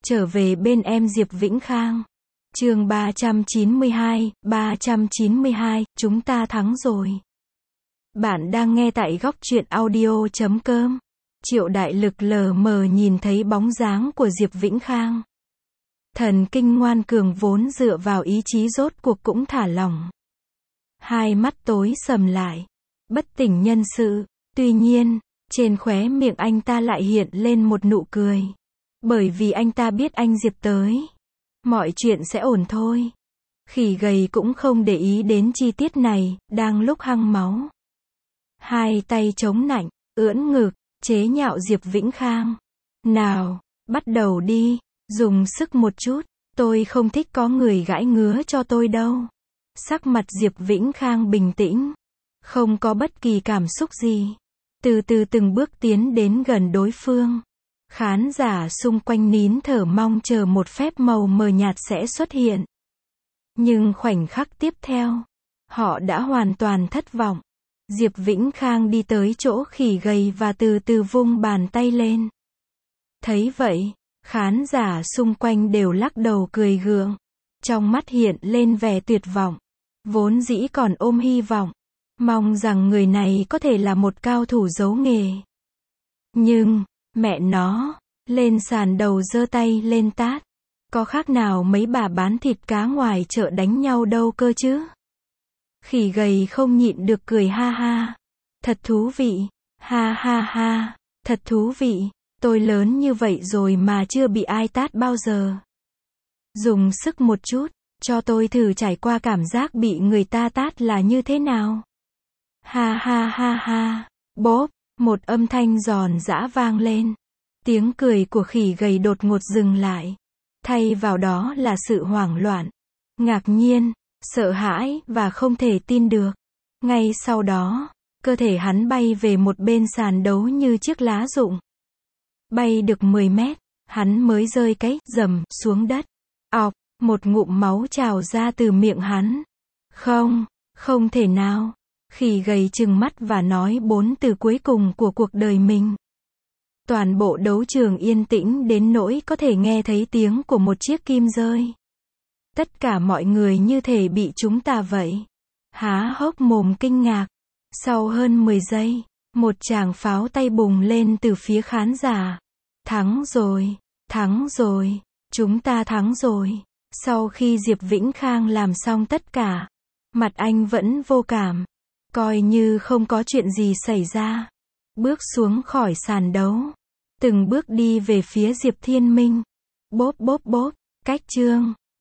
Trở về bên em Diệp Vĩnh Khang. Chương 392, chúng ta thắng rồi. Bạn đang nghe tại góc truyện audio.com. Triệu Đại Lực lờ mờ nhìn thấy bóng dáng của Diệp Vĩnh Khang. Thần kinh ngoan cường vốn dựa vào ý chí rốt cuộc cũng thả lỏng. Hai mắt tối sầm lại, bất tỉnh nhân sự. Tuy nhiên, trên khóe miệng anh ta lại hiện lên một nụ cười. Bởi vì anh ta biết anh Diệp tới, mọi chuyện sẽ ổn thôi. Khỉ gầy cũng không để ý đến chi tiết này, đang lúc hăng máu. Hai tay chống nạnh, ưỡn ngực, chế nhạo Diệp Vĩnh Khang. Nào, bắt đầu đi, dùng sức một chút, tôi không thích có người gãi ngứa cho tôi đâu. Sắc mặt Diệp Vĩnh Khang bình tĩnh, không có bất kỳ cảm xúc gì. Từ từ từng bước tiến đến gần đối phương. Khán giả xung quanh nín thở mong chờ một phép màu mờ nhạt sẽ xuất hiện. Nhưng khoảnh khắc tiếp theo, họ đã hoàn toàn thất vọng. Diệp Vĩnh Khang đi tới chỗ khỉ gầy và từ từ vung bàn tay lên. Thấy vậy, khán giả xung quanh đều lắc đầu cười gượng. Trong mắt hiện lên vẻ tuyệt vọng. Vốn dĩ còn ôm hy vọng, mong rằng người này có thể là một cao thủ giấu nghề. Nhưng, mẹ nó, lên sàn đầu giơ tay lên tát. Có khác nào mấy bà bán thịt cá ngoài chợ đánh nhau đâu cơ chứ. Khỉ gầy không nhịn được cười ha ha. Thật thú vị. Ha ha ha. Thật thú vị. Tôi lớn như vậy rồi mà chưa bị ai tát bao giờ. Dùng sức một chút, cho tôi thử trải qua cảm giác bị người ta tát là như thế nào. Ha ha ha ha. Bốp, một âm thanh giòn giã vang lên. Tiếng cười của khỉ gầy đột ngột dừng lại. Thay vào đó là sự hoảng loạn, ngạc nhiên, sợ hãi và không thể tin được. Ngay sau đó, cơ thể hắn bay về một bên sàn đấu như chiếc lá rụng. Bay được 10 mét, hắn mới rơi cái rầm xuống đất. Ọc, một ngụm máu trào ra từ miệng hắn. Không thể nào. Khỉ gầy trừng mắt và nói 4 từ cuối cùng của cuộc đời mình. Toàn bộ đấu trường yên tĩnh đến nỗi có thể nghe thấy tiếng của một chiếc kim rơi. Tất cả mọi người như thể bị chúng ta vậy. Há hốc mồm kinh ngạc. Sau hơn 10 giây, một tràng pháo tay bùng lên từ phía khán giả. Thắng rồi, chúng ta thắng rồi. Sau khi Diệp Vĩnh Khang làm xong tất cả, mặt anh vẫn vô cảm, coi như không có chuyện gì xảy ra. Bước xuống khỏi sàn đấu, từng bước đi về phía Diệp Thiên Minh. Bốp bốp bốp, cách chương.